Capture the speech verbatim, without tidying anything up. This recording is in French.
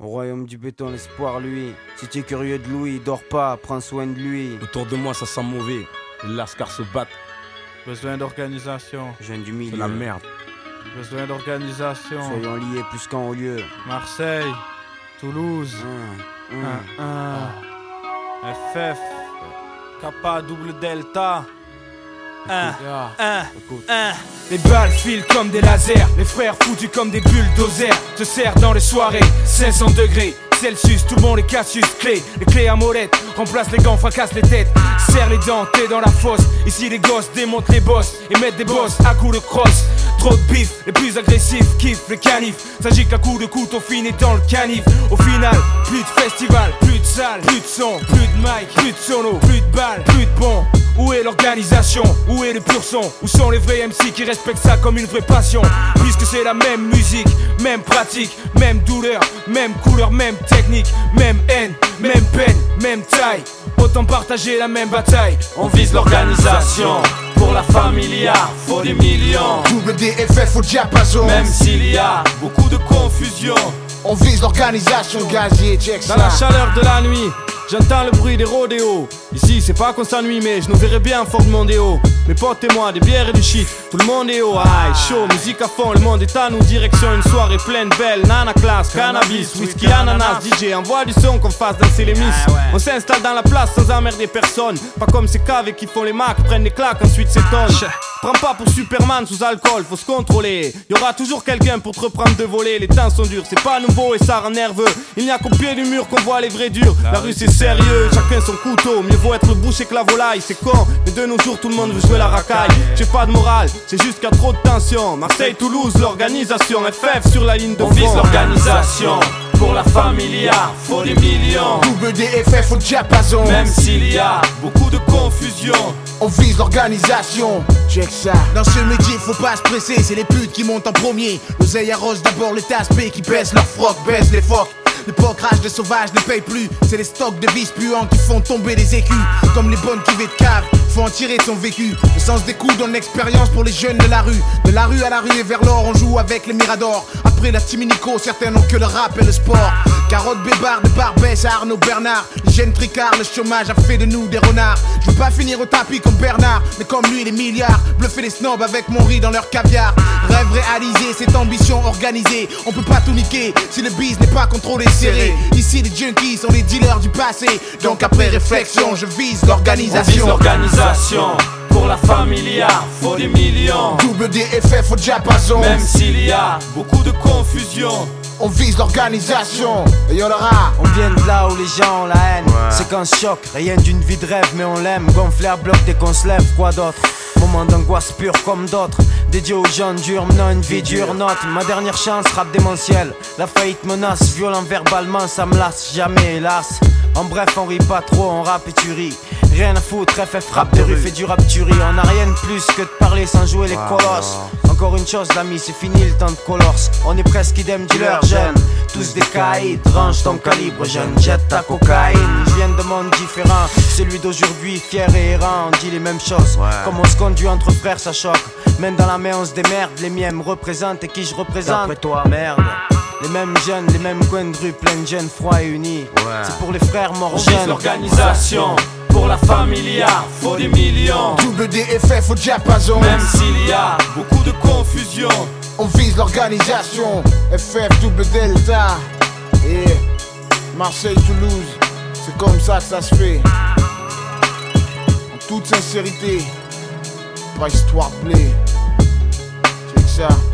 Au royaume du béton, l'espoir, lui. Si tu es curieux de Louis, dors pas, prends soin de lui. Autour de moi, ça sent mauvais. Les lascars se battent. Besoin d'organisation. Jeune du milieu. C'est la merde. Besoin d'organisation. Soyons liés plus qu'en haut lieu. Marseille, Toulouse, Hum, hum. un un F F, Kappa double Delta. un un un Les balles filent comme des lasers, les frères foutus comme des bulldozers. Te serre dans les soirées, cinq cents degrés Celsius, tout le monde est Cassius, clé, les clés à molette, remplace les gants, fracasse les têtes, serre les dents, t'es dans la fosse. Ici les gosses démontent les boss et mettent des bosses à coups de crosse. Trop de bif, les plus agressifs kiffent les canifs. S'agit qu'à coups de couteau finit dans le canif. Au final, plus de festival, plus de salles, plus de son, plus de mic, plus de sono, plus de balles, plus de bon. Où est l'organisation? Où est le pur son? Où sont les vrais M C qui respectent ça comme une vraie passion? Puisque c'est la même musique, même pratique, même douleur, même couleur, même technique, même haine, même peine, même taille. Autant partager la même bataille. On vise l'organisation. Pour la familia, faut des millions. Double D F F au diapason. Même s'il y a beaucoup de confusion, on vise l'organisation, gazier, check ça. Dans la chaleur de la nuit, j'entends le bruit des rodéos. Ici c'est pas qu'on s'ennuie mais je nous verrai bien fort de mondéo. Mes potes et moi, des bières et du shit, tout le monde est haut. Aïe, chaud, musique à fond, le monde est à nous. Direction une soirée pleine de belles, nana classe, cannabis, whisky, ananas. D J envoie du son qu'on fasse danser les miss. On s'installe dans la place sans emmerder personne. Pas comme ces caves qui font les macs, prennent les claques, ensuite s'étonnent. Prends pas pour Superman sous alcool, faut se contrôler. Y'aura toujours quelqu'un pour te reprendre de voler. Les temps sont durs, c'est pas nouveau et ça rend nerveux. Il n'y a qu'au pied du mur qu'on voit les vrais durs. La rue c'est sérieux, chacun son couteau. Mieux vaut être bouché que la volaille, c'est con. Mais de nos jours tout le monde veut jouer la racaille. J'ai pas de morale, c'est juste qu'il y a trop de tension. Marseille, Toulouse, l'organisation. F F sur la ligne de on front. vise l'organisation. Pour la familia, faut des millions. Double D F F au diapason. Même s'il y a beaucoup de confusion, on vise l'organisation, check ça. Dans ce métier faut pas se presser, c'est les putes qui montent en premier. L'oseille arrose d'abord les taspés qui baissent leur froc, baissent les phoques. L'époque rage des sauvages ne paye plus. C'est les stocks de vices puants qui font tomber les écus. Comme les bonnes cuvées de cave, faut en tirer de son vécu. Le sens des coups donne l'expérience pour les jeunes de la rue. De la rue à la rue et vers l'or, on joue avec les miradors. Après la Timinico, certains n'ont que le rap et le sport. Carotte Bébard de Barbès à Arnaud Bernard. Les jeunes tricards, le chômage a fait de nous des renards. Je veux pas finir au tapis comme Bernard, mais comme lui les milliards. Bluffer les snobs avec mon riz dans leur caviar. Rêve réalisé, cette ambition organisée. On peut pas tout niquer si le biz n'est pas contrôlé serré. Ici les junkies sont les dealers du passé. Donc après réflexion, je vise l'organisation. on vise l'organisation. Pour la familia, faut des millions. Double D F F au diapason. Même s'il y a beaucoup de confusion, on vise l'organisation. Et y'en aura. On vient de là où les gens ont la haine. Séquence choc, rien d'une vie de rêve mais on l'aime. Gonflé à bloc dès qu'on se lève, quoi d'autre? Moment d'angoisse pure comme d'autres. Dédié aux gens durs, menant une vie dure. Note, ma dernière chance, rap démentiel. La faillite menace, violent verbalement, ça me lasse jamais hélas. En bref, on rit pas trop, on rappe et tu ris. Rien à foutre, F F rap de rue, fait du rap tuerie. On a rien de plus que de parler sans jouer les colosses. Encore une chose l'ami, c'est fini le temps de colors. On est presque idem dealer jeune. Tous des caïds, range ton calibre jeune. Jette ta cocaïne, je viens de mondes différents. Celui d'aujourd'hui, fier et errant. On dit les mêmes choses, comme on se conduit entre frères ça choque. Même dans la main on se démerde, les miens me représentent et qui je représente. Après toi, merde. Les mêmes jeunes, les mêmes coins de rue, plein de jeunes froids et unis. C'est pour les frères morts on jeunes. vise l'organisation. Pour la familia, faut des millions. Double D F F au diapason. Même s'il y a beaucoup de confusion, on vise l'organisation. F F double Delta. Et Marseille, Toulouse, c'est comme ça que ça se fait. En toute sincérité, pas histoire de blé. C'est que ça.